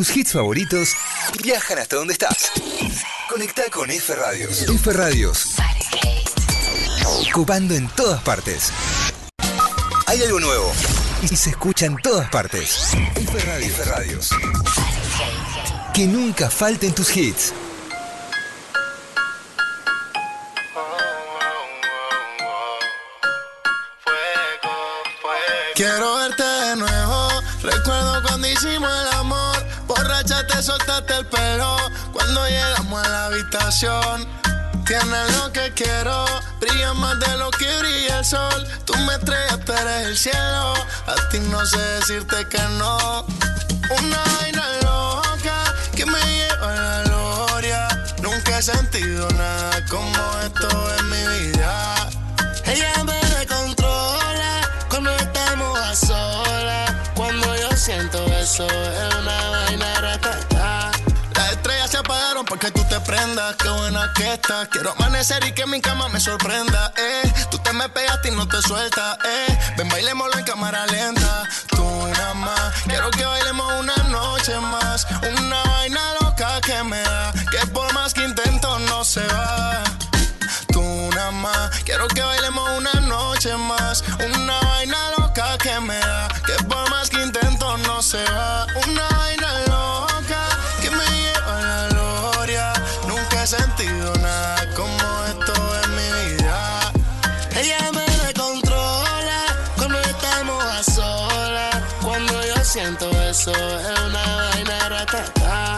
Tus hits favoritos viajan hasta donde estás. Conectá con F Radios. F Radios. Copando en todas partes. Hay algo nuevo y se escucha en todas partes. F Radios. F Radios. Que nunca falten tus hits. Quiero verte de nuevo. Recuerdo cuando hicimos el amor. Borracha te soltaste el pelo cuando llegamos a la habitación. Tienes lo que quiero, brilla más de lo que brilla el sol. Tú me estrellas, tú eres el cielo. A ti no sé decirte que no. Una vaina loca que me lleva a la gloria. Nunca he sentido nada como esto en mi vida. Ella me controla cuando estamos a solas. Cuando yo siento eso es una vaina ratata. Las estrellas se apagaron porque tú te prendas. Qué buena que estás. Quiero amanecer y que mi cama me sorprenda. Tú te me pegaste y no te sueltas. Ven, bailémoslo en cámara lenta. Tú nada más. Quiero que bailemos una noche más. Una vaina loca que me da, que por más que intento no se va. Tú nada más. Quiero que bailemos una noche más. Una vaina loca que me da, que por más que intento no se va. Una vaina loca que me lleva a la gloria. Nunca he sentido nada como esto en mi vida. Ella me controla cuando estamos a solas. Cuando yo siento eso es una vaina ratata.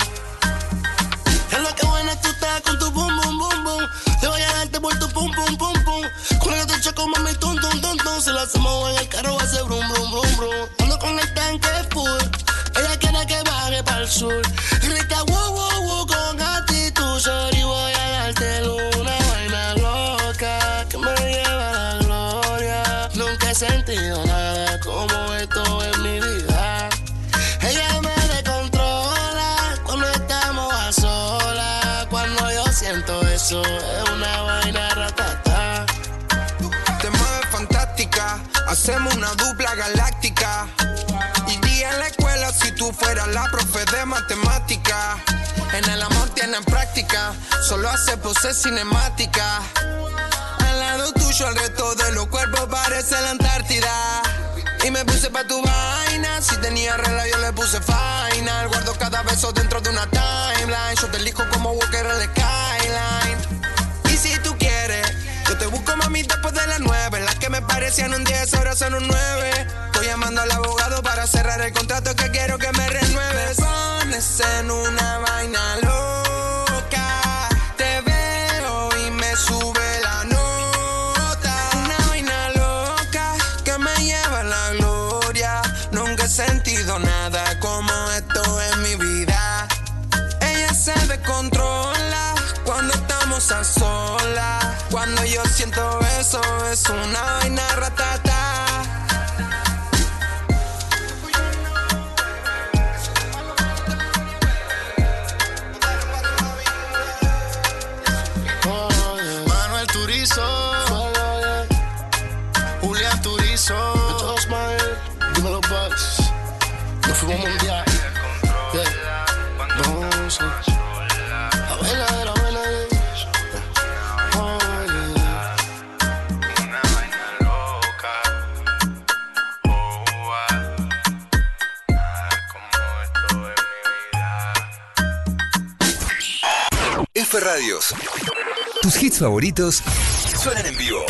Es lo que buena tú estás con tu boom, boom, boom, boom. Te voy a darte por tu pum, pum, pum, pum. Con el te choco, mami, tum, tum, tum, tum. Si la hacemos en el carro va a ser brum, brum, brum, brum. Ando con el tanque full. Ella quiere que baje para el sur. Grita, wow, wow, wow, con actitud. Sorry, voy a darte una vaina loca que me lleva a la gloria. Nunca he sentido nada como esto en mi vida. Ella me descontrola cuando estamos a solas. Cuando yo siento eso es una vaina ratata. Te mueves fantástica, hacemos una dupla galáctica. Iría en la escuela si tú fueras la profe de matemática. En el amor tienen práctica, solo hace poses cinemática. Al lado tuyo el resto de los cuerpos parece la Antártida. Y me puse pa' tu vaina, si tenía regla yo le puse final. Guardo cada beso dentro de una timeline. Yo te elijo como Walker en el skyline. Y si tú quieres, yo te busco, mami, después de las 9. Las que me parecían un 10 ahora son un 9. Estoy llamando al abogado para cerrar el contrato que quiero que me renueves. Me pones en una vaina loca. Te veo y me sube la nota. Una vaina loca que me lleva a la gloria. Nunca he sentido nada como esto en mi vida. Ella se descontrola cuando estamos a solas. Cuando yo siento eso es una vaina ratata. Manuel Turizo, Julián Turizo, dímelo Bucks. Nos fuimos mundial. Vamos a bailar, a bailar. F Radios. Tus hits favoritos suenan en vivo.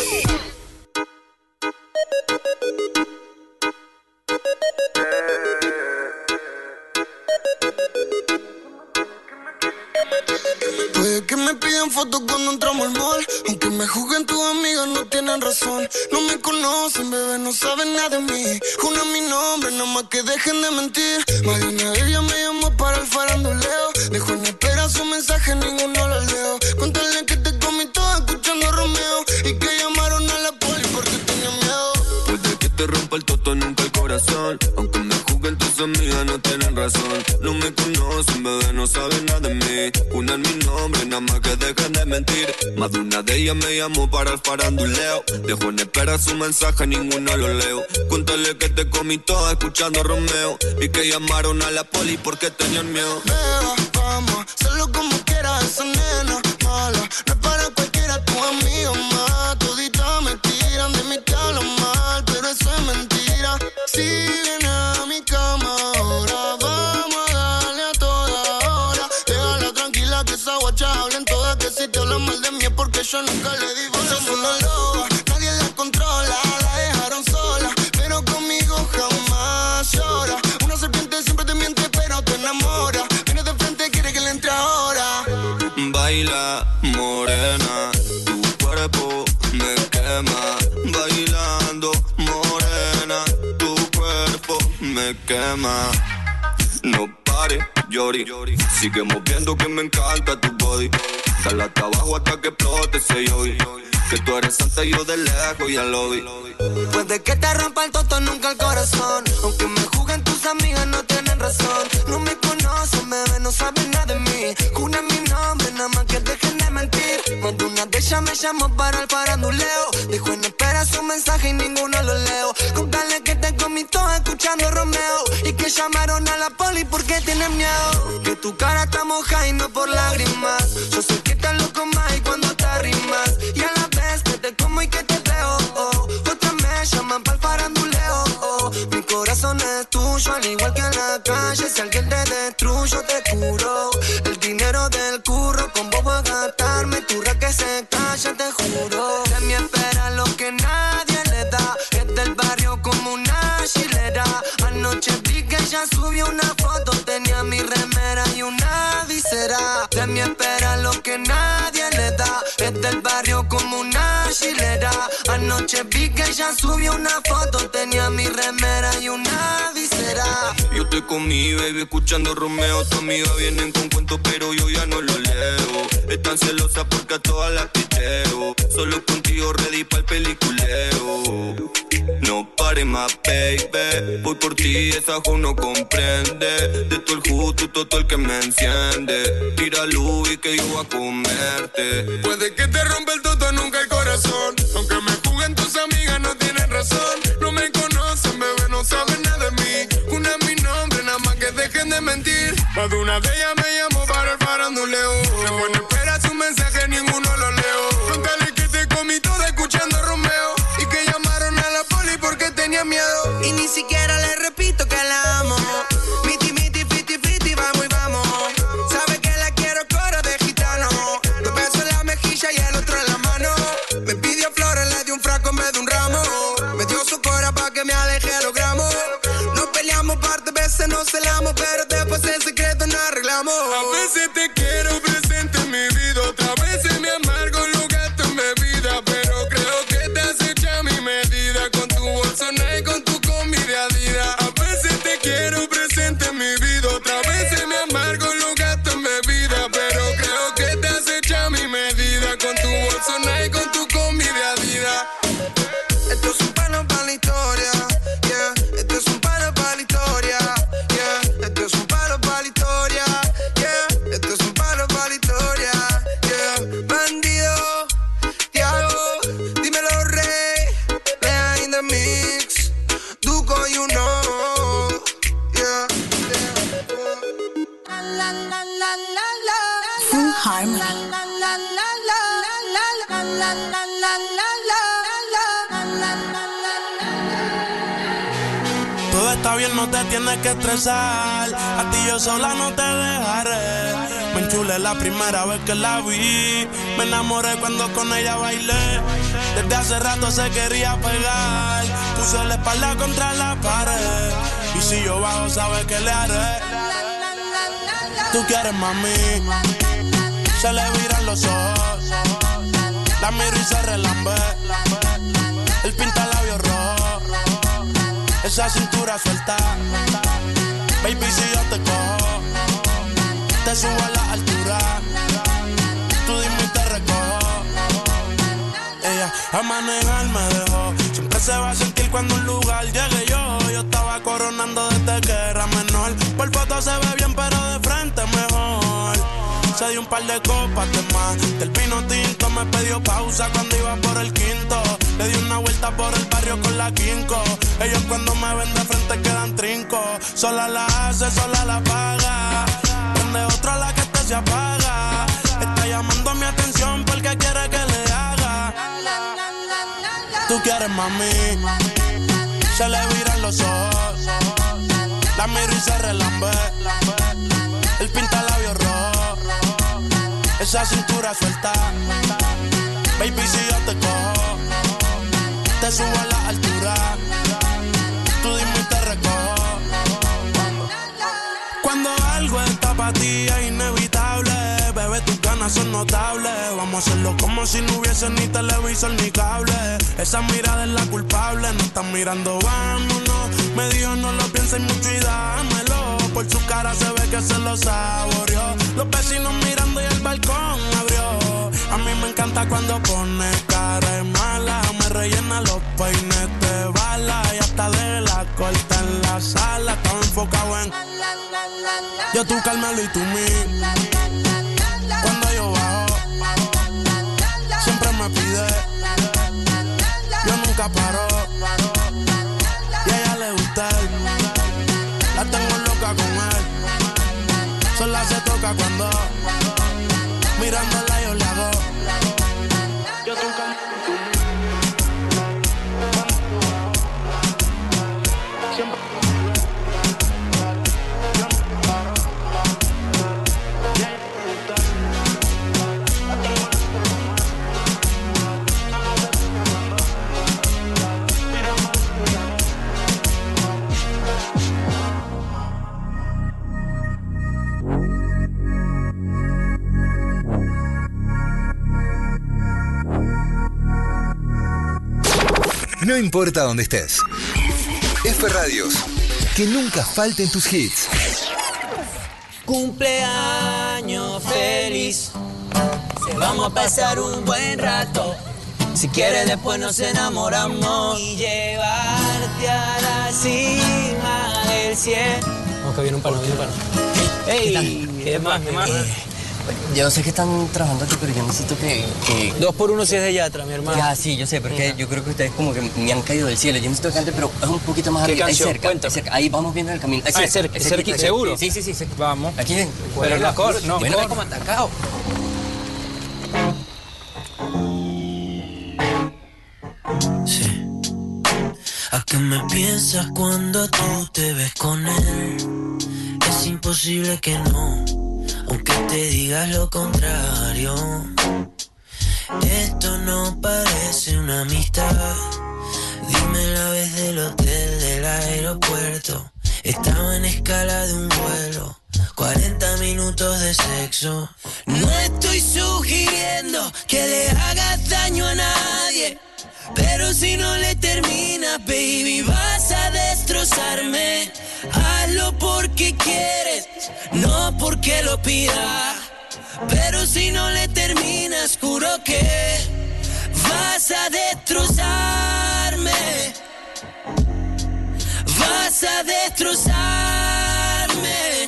Puede que me pidan fotos cuando entramos al mall. Aunque me juzguen tus amigas no tienen razón. No me conocen, bebé, no saben nada de mí. Juna mi nombre, nada más que dejen de mentir. Más de una vez ella me llamó para el faranduleo. Dejó en espera su mensaje, ninguno lo leo. Contale que te comí todo escuchando a Romeo. Y que llamaron a la poli porque tenía miedo. Puede que te rompa el toto, nunca el corazón. Aunque me juzguen tus amigos amigas no tienen razón. No me conocen, bebé, no saben nada de mí. Una en mi nombre, nada más que dejen de mentir. Más de una de ellas me llamó para el faranduleo. Dejo en espera su mensaje, ninguno lo leo. Cuéntale que te comí toda escuchando a Romeo. Y que llamaron a la poli porque tenían miedo. Beba, vamos, hazlo como quieras, esa nena mala. No es para cualquiera, tu amigo más. Toditas me tiran, de mí te hablan mal, pero eso es mentira. Si viene a mi cama ahora, vamos a darle a toda hora. Déjala tranquila que esa guacha hablen todas, que si te hablan mal de mí es porque yo nunca le di bola. Sos una loba, nadie la controla, la dejaron sola, pero conmigo jamás llora. Una serpiente siempre te miente, pero te enamora. Viene de frente, quiere que le entre ahora. Baila, morena, tu cuerpo me quema. Bailando, morena, tu cuerpo me quema. No pare, Yori, sigue moviendo que me encanta tu body. Dale hasta abajo hasta que explote ese yogi. Que tú eres santa y yo de lejos ya lo vi. Puede que te rompa el toto, nunca el corazón. Aunque me juzguen tus amigas, no tienen razón. No me conocen, bebé, no saben nada de mí. Jura mi nombre, nada más que dejen de mentir. Más de una de ellas me llamó para el faranduleo. Dijo en espera su mensaje y ninguno lo leo. Contale que te comí todo escuchando a Romeo. Y que llamaron a la poli porque tienen miedo. Que tu cara está mojada y no por lágrimas. Yo sé que estás loco más y cuando te arrimas. Y a la vez que te como y que te veo, otras me llaman pa'l faranduleo, Mi corazón es tuyo, al igual que en la calle. Si alguien te destruyo, te curo. El dinero del curro, con vos voy a gastarme. Turra que se calla, te juro. De mí espera lo que nadie le da. Es del barrio como una chilera. Anoche vi que ella subió una foto. Tenía mi remera y una visera. De mí espera lo que nadie le da. Es del barrio como una chilera. Anoche vi que ella subió una foto. Tenía mi remera y una visera. Yo estoy con mi baby escuchando Romeo. Tu amiga vienen con cuentos pero yo ya no lo leo. Están celosas porque a todas las piteo. Solo contigo ready pa'l peliculeo. No pares más, baby. Voy por ti, esa jo no comprende. De todo el justo, todo el que me enciende. Tira luz y que yo voy a comerte. Puede que te rompa el toto, nunca el corazón. Aunque me juzguen tus amigas, no tienen razón. No me conocen, bebé, no saben nada de mí. Una es mi nombre, nada más que dejen de mentir. Más de una de ellas me llamó para el faranduleo. Dejo en espera su mensaje, ninguno lo leo. Contale que te comí todo escuchando a Romeo. Y que llamaron a la poli porque tenía miedo. Y ni siquiera le repito que la amo. Miti, miti, fiti, fiti, vamos y vamos. Sabe que la quiero coro de gitano. 2 besos en la mejilla y el otro en la mano. Me pidió flores, le di un frasco en vez de un ramo. Me dio su cora pa' que me aleje a los gramos. Nos peleamos par de veces, nos celamos, pero después en secreto nos arreglamos. A veces te quiero presente en mi vida, otra veces me amargo lo gasto en bebida, pero creo que te has hecho a mi medida, con tu bolso y con tu combi de Adidas. A veces te quiero presente en mi vida, otra veces me amargo lo gasto en bebida, pero creo que te has hecho a mi medida, con tu bolso y con tu combi de Adidas. Esto es un palo para la historia, yeah. Esto es un palo para la historia, yeah. Esto es un palo para la historia, yeah. Esto es un palo para la historia, yeah. Bandido, Thiago, dímelo rey, Lea in the mix, Duco you know, yeah. Full Harmony. Todo está bien, no te tienes que estresar. A ti yo sola no te dejaré. Me enchulé la primera vez que la vi. Me enamoré cuando con ella bailé. Desde hace rato se quería pegar. Puse la espalda contra la pared. Y si yo bajo, sabes que le haré. Tú quieres, mami. Se le viran los ojos. La miro y se relambe. El pinta labios rojo. Esa cintura suelta. Baby, si yo te cojo, te subo a la altura. Tú dime y te recojo. Ella a manejar me dejó. Siempre se va a sentir cuando un lugar llegue yo. yo estaba coronando desde que era menor. Por foto se ve bien, pero de frente mejor. Se dio un par de copas de más. Del vino tinto me pidió pausa cuando iba por el quinto. Le di una vuelta por el barrio con la quinco. Ellos cuando me ven de frente quedan trinco. Sola la hace, sola la paga. Prende otra la que este se apaga. Está llamando mi atención porque quiere que le haga. Tú quieres, mami. Se le viran los ojos. La miro y se relambe. El pinta labios rojo. Esa cintura suelta. Baby, si yo te cojo, te subo a la altura. Tú dime y te recojo. Cuando algo está para ti es inevitable. Bebé, tus ganas son notables. Vamos a hacerlo como si no hubiese ni televisor ni cable. Esa mirada es la culpable. No están mirando, vámonos. Me dijo no lo pienses mucho y dámelo. Por su cara se ve que se lo saboreó. Los vecinos mirando y el balcón abrió. A mí me encanta cuando pone cara de mala. Me rellena los peines de bala. Y hasta de la corta en la sala. Estaba enfocado en yo, tú, Carmelo y tú, mí. Cuando yo bajo, siempre me pide. Yo nunca paro. Y a ella le gusta él. La tengo loca con él. Sola se toca cuando mirándola yo le hago. Yo, tú, Carmelo y tú, mí. Siempre. No importa dónde estés. F Radios. Que nunca falten tus hits. Cumpleaños feliz. Vamos a pasar un buen rato. Si quieres después nos enamoramos y llevarte a la cima del cielo. Vamos que viene un palo, Ey, ¿qué más? Yo sé que están trabajando aquí, pero yo necesito que... 2 por 1 si es de Yatra, mi hermano. Ya, sí, yo sé, pero es que yo creo que ustedes como que me han caído del cielo. Yo necesito que cante, pero es un poquito más arriba. canción? Ahí cerca, Cuéntame. cerca. Ahí vamos viendo el camino. Es cerca, ¿seguro? Sí. Vamos. Aquí ven. Pero la cor, no. Bueno, como atacado. Sí. ¿A qué me piensas cuando tú te ves con él? Es imposible que no, aunque te digas lo contrario. Esto no parece una amistad. Dime la vez del hotel, del aeropuerto. Estaba en escala de un vuelo, 40 minutos de sexo. No estoy sugiriendo que le hagas daño a nadie, pero si no le terminas, baby, vas a destrozarme. Hazlo porque quieres, no porque lo pidas. Pero si no le terminas, juro que vas a destrozarme. Vas a destrozarme.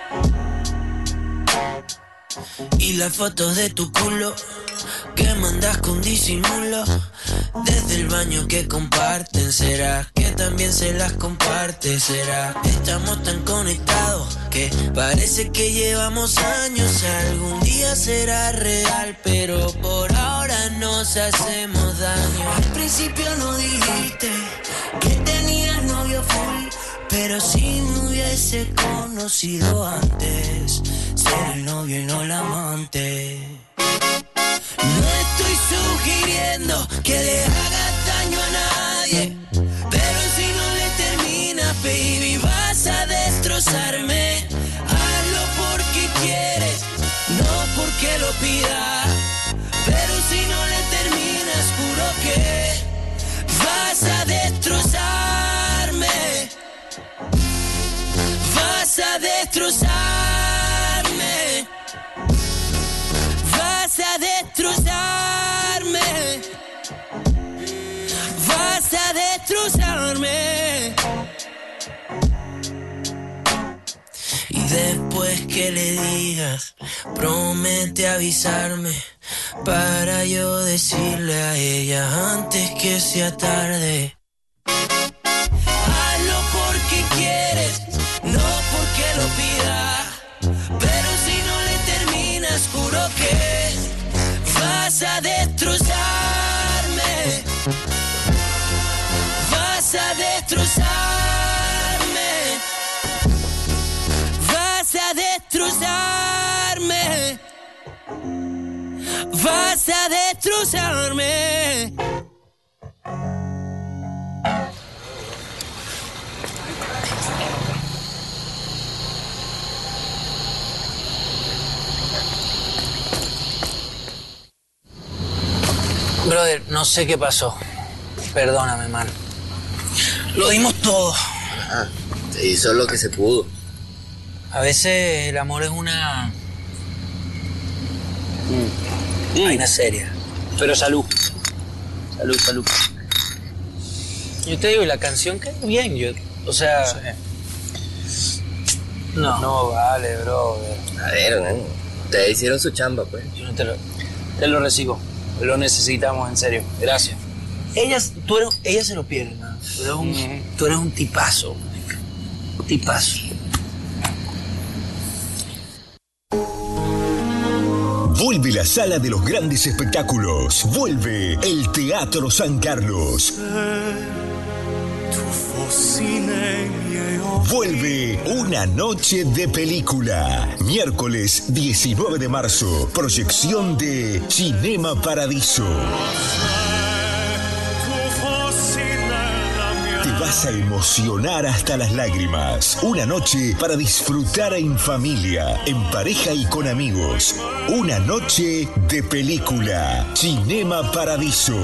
Y las fotos de tu culo que mandas con disimulo, desde el baño que comparten, ¿será que también se las comparte? ¿Será? Estamos tan conectados que parece que llevamos años. Algún día será real, pero por ahora nos hacemos daño. Al principio no dijiste que tenías novio full, pero si me hubiese conocido antes, ser el novio y no la amante. No estoy sugiriendo que le hagas daño a nadie, pero si no le terminas, baby, vas a destrozarme. Hazlo porque quieres, no porque lo pidas. Pero si no le terminas, juro que vas a destrozarme. Vas a destrozarme. Vas a destrozarme. Vas a destrozarme. Después que le digas, promete avisarme para yo decirle a ella antes que sea tarde. Hazlo porque quieres, no porque lo pida. Pero si no le terminas, juro que vas a destrozarme. Vas a destrozarme. Vas a destrozarme. Vas a destrozarme. Brother, no sé qué pasó. Perdóname, man. Lo dimos todo. Ah, se hizo lo que se pudo. A veces el amor es una... vaina seria. Pero salud. Salud, salud. Yo te digo, y la canción quedó bien, o sea... Sí. No vale, brother. A ver, man, ustedes hicieron su chamba, pues. Yo no te lo recibo. Lo necesitamos, en serio. Gracias. Ella se lo pierde, man. Tú eres un tipazo. Un tipazo. Vuelve la sala de los grandes espectáculos. Vuelve el Teatro San Carlos. Vuelve Una Noche de Película. Miércoles 19 de marzo. Proyección de Cinema Paradiso. Te vas a emocionar hasta las lágrimas. Una noche para disfrutar en familia, en pareja y con amigos. Una noche de película. Cinema Paradiso.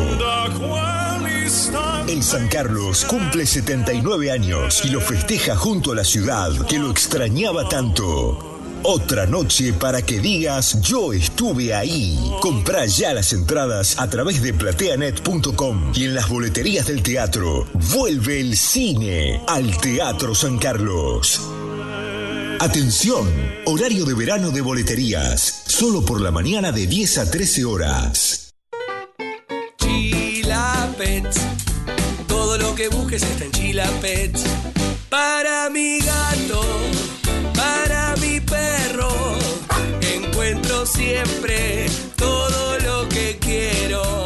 El San Carlos cumple 79 años y lo festeja junto a la ciudad que lo extrañaba tanto. Otra noche para que digas yo estuve ahí. Comprá ya las entradas a través de plateanet.com y en las boleterías del teatro. Vuelve el cine al Teatro San Carlos. Atención, horario de verano de boleterías. Solo por la mañana de 10 a 13 horas. Chila Pets. Todo lo que busques está en Chila Pets. Para mi gato, para mi perro, encuentro siempre todo lo que quiero.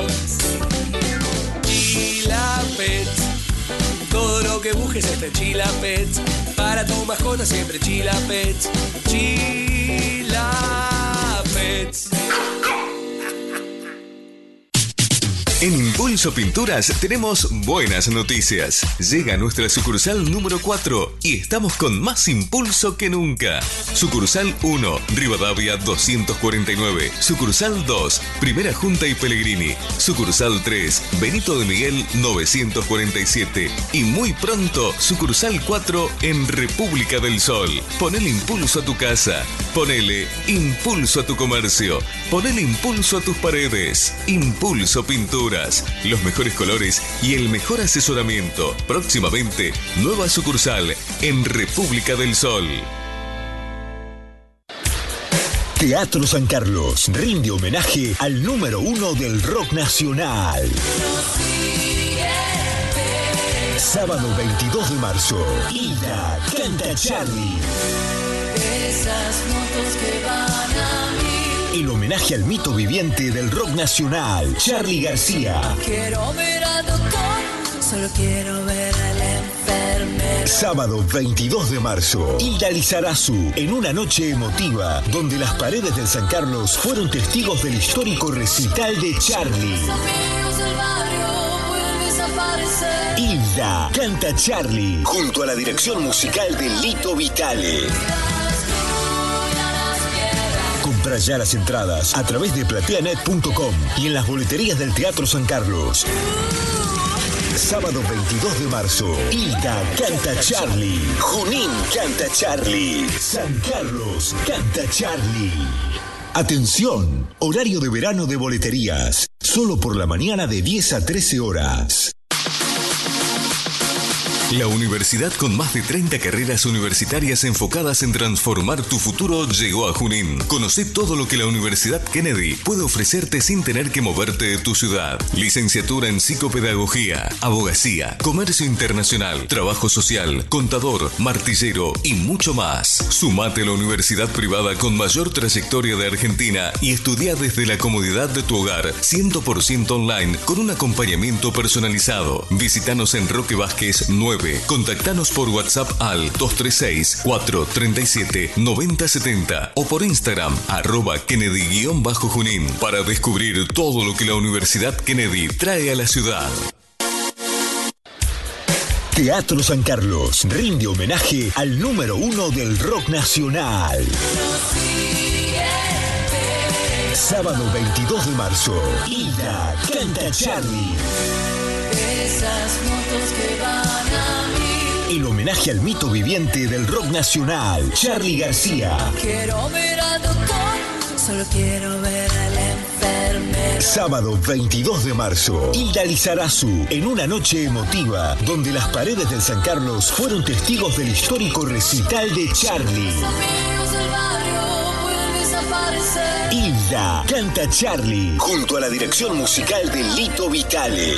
Chila Pets. Todo lo que busques está en Chila Pets. Para tu mascota siempre Chila Pets. Chila Pets. En Impulso Pinturas tenemos buenas noticias. Llega nuestra sucursal número 4 y estamos con más impulso que nunca. Sucursal 1, Rivadavia 249. Sucursal 2, Primera Junta y Pellegrini. Sucursal 3, Benito de Miguel 947. Y muy pronto, sucursal 4 en República del Sol. Ponele impulso a tu casa. Ponele impulso a tu comercio. Ponele impulso a tus paredes. Impulso Pinturas. Los mejores colores y el mejor asesoramiento. Próximamente, nueva sucursal en República del Sol. Teatro San Carlos rinde homenaje al número 1 del rock nacional. Sábado 22 de marzo, Hilda canta Charlie. Esas motos que van a mí. El homenaje al mito viviente del rock nacional, Charly García. Quiero ver al doctor, solo quiero ver al enfermero. Sábado 22 de marzo, Hilda Lizarazu, en una noche emotiva, donde las paredes del San Carlos fueron testigos del histórico recital de Charly. Hilda canta Charly, junto a la dirección musical de Lito Vitale. Compra ya las entradas a través de plateanet.com y en las boleterías del Teatro San Carlos. Sábado 22 de marzo, Hilda canta Charly. Junín canta Charly. San Carlos canta Charly. Atención, horario de verano de boleterías. Solo por la mañana de 10 a 13 horas. La universidad con más de 30 carreras universitarias enfocadas en transformar tu futuro llegó a Junín. Conoce todo lo que la Universidad Kennedy puede ofrecerte sin tener que moverte de tu ciudad. Licenciatura en psicopedagogía, abogacía, comercio internacional, trabajo social, contador, martillero y mucho más. Sumate a la universidad privada con mayor trayectoria de Argentina y estudia desde la comodidad de tu hogar, 100% online, con un acompañamiento personalizado. Visítanos en Roque Vázquez 9. Contactanos por WhatsApp al 236-437-9070 o por Instagram @Kennedy_Junín para descubrir todo lo que la Universidad Kennedy trae a la ciudad. Teatro San Carlos rinde homenaje al número 1 del rock nacional. Sábado 22 de marzo, Hilda canta Charlie. Esas motos que van a mí. El homenaje al mito viviente del rock nacional, Charly García. Quiero ver al doctor, solo quiero ver al enfermero. Sábado 22 de marzo, Hilda Lizarazu, en una noche emotiva, donde las paredes del San Carlos fueron testigos del histórico recital de Charly. Amigos del barrio, vuelves a aparecer. Hilda canta Charly, junto a la dirección musical de Lito Vitale.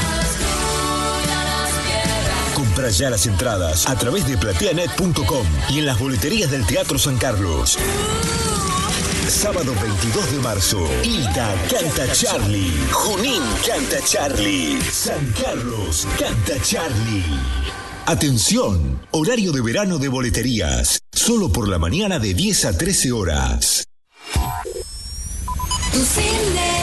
Compra ya las entradas a través de plateanet.com y en las boleterías del Teatro San Carlos. Sábado 22 de marzo, Hilda canta Charly. Junín canta Charly. San Carlos canta Charly. Atención, horario de verano de boleterías. Solo por la mañana de 10 a 13 horas. Tu cine.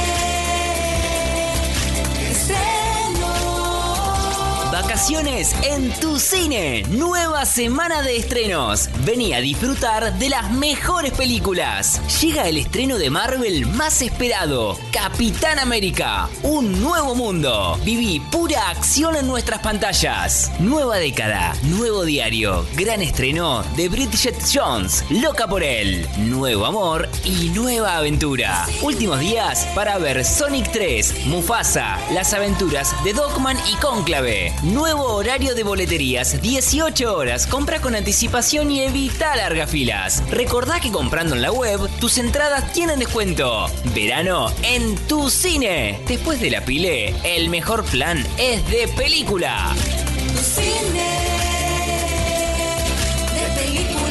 Vacaciones en tu cine. Nueva semana de estrenos. Vení a disfrutar de las mejores películas. Llega el estreno de Marvel más esperado, Capitán América, un nuevo mundo. Viví pura acción en nuestras pantallas. Nueva década, nuevo diario, gran estreno de Bridget Jones, loca por él. Nuevo amor y nueva aventura. Últimos días para ver Sonic 3, Mufasa, las aventuras de Dogman y Cónclave. Nuevo horario de boleterías, 18 horas. Compra con anticipación y evita largas filas. Recordá que comprando en la web, tus entradas tienen descuento. Verano en tu cine. Después de la pile, el mejor plan es de película. Tu cine de película.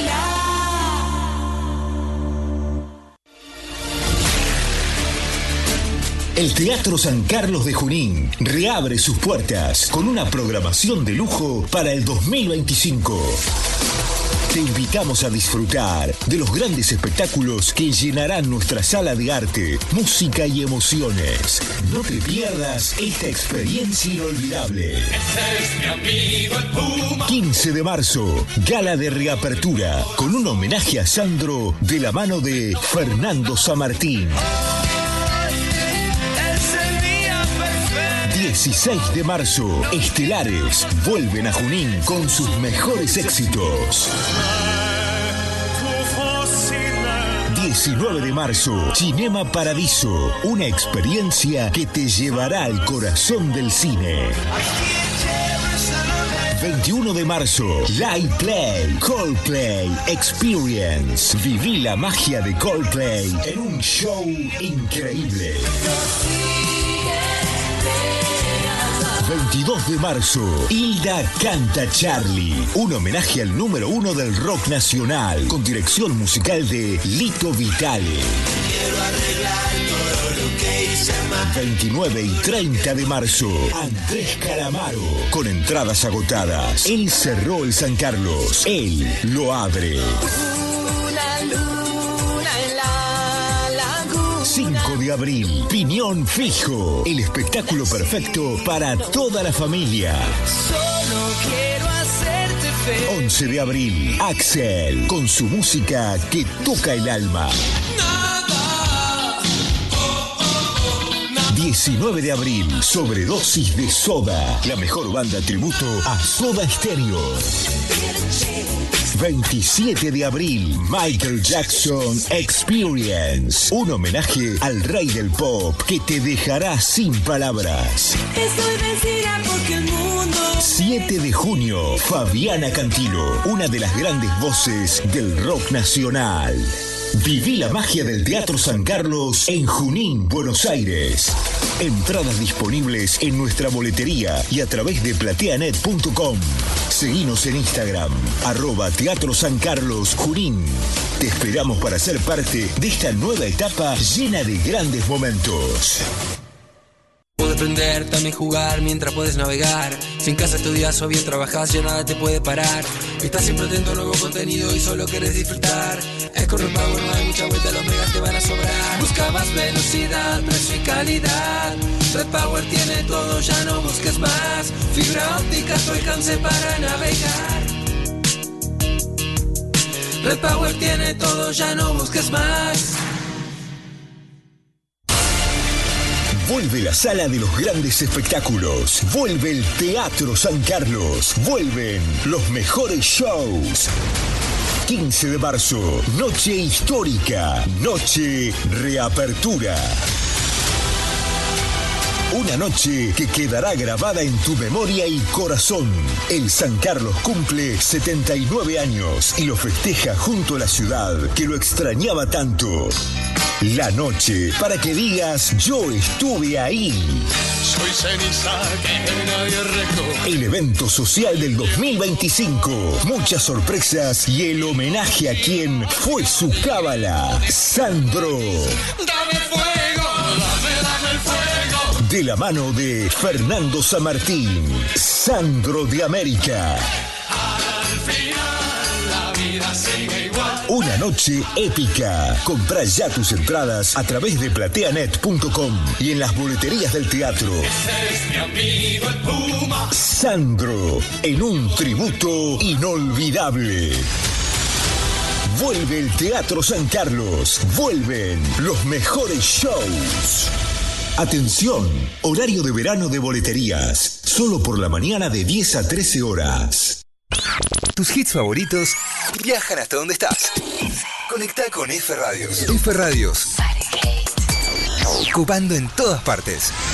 El Teatro San Carlos de Junín reabre sus puertas con una programación de lujo para el 2025. Te invitamos a disfrutar de los grandes espectáculos que llenarán nuestra sala de arte, música y emociones. No te pierdas esta experiencia inolvidable. Ese es mi amigo el Puma. 15 de marzo, gala de reapertura con un homenaje a Sandro de la mano de Fernando Samartín. 16 de marzo, Estelares vuelven a Junín con sus mejores éxitos. 19 de marzo, Cinema Paradiso, una experiencia que te llevará al corazón del cine. 21 de marzo, Live Play, Coldplay Experience. Viví la magia de Coldplay en un show increíble. 22 de marzo, Hilda canta Charly, un homenaje al número 1 del rock nacional, con dirección musical de Lito Vitale. 29 y 30 de marzo, Andrés Calamaro, con entradas agotadas. Él cerró el San Carlos, él lo abre. 5 de abril, Piñón Fijo, el espectáculo perfecto para toda la familia. Solo quiero hacerte feliz. 11 de abril, Axel, con su música que toca el alma. 19 de abril, Sobredosis de Soda, la mejor banda tributo a Soda Stereo. 27 de abril, Michael Jackson Experience. Un homenaje al rey del pop que te dejará sin palabras. Estoy vencida porque el mundo... 7 de junio, Fabiana Cantilo, una de las grandes voces del rock nacional. Viví la magia del Teatro San Carlos en Junín, Buenos Aires. Entradas disponibles en nuestra boletería y a través de plateanet.com. Seguinos en Instagram, @Teatro San Carlos Junín. Te esperamos para ser parte de esta nueva etapa llena de grandes momentos. Puedes aprender, también jugar mientras puedes navegar. Si en casa estudias o bien trabajas, ya nada te puede parar. Estás siempre atento a nuevo contenido y solo querés disfrutar. Es con Red Power, no hay mucha vuelta, los megas te van a sobrar. Busca más velocidad, precio y calidad. Red Power tiene todo, ya no busques más. Fibra óptica a tu alcance para navegar. Red Power tiene todo, ya no busques más. Vuelve la sala de los grandes espectáculos. Vuelve el Teatro San Carlos. Vuelven los mejores shows. 15 de marzo, noche histórica, noche reapertura. Una noche que quedará grabada en tu memoria y corazón. El San Carlos cumple 79 años y lo festeja junto a la ciudad que lo extrañaba tanto. La noche para que digas yo estuve ahí. Soy ceniza que nadie recoge. El evento social del 2025. Muchas sorpresas y el homenaje a quien fue su cábala, Sandro. Dame fuego, dame el fuego. De la mano de Fernando Sanmartín, Sandro de América. Al final la vida sigue igual. Una noche épica. Comprá ya tus entradas a través de plateanet.com y en las boleterías del teatro. Ese es mi amigo el Puma. Sandro, en un tributo inolvidable. Vuelve el Teatro San Carlos. Vuelven los mejores shows. Atención, horario de verano de boleterías. Solo por la mañana de 10 a 13 horas. Tus hits favoritos viajan hasta donde estás. Conectá con F Radios. F Radios. Ocupando en todas partes.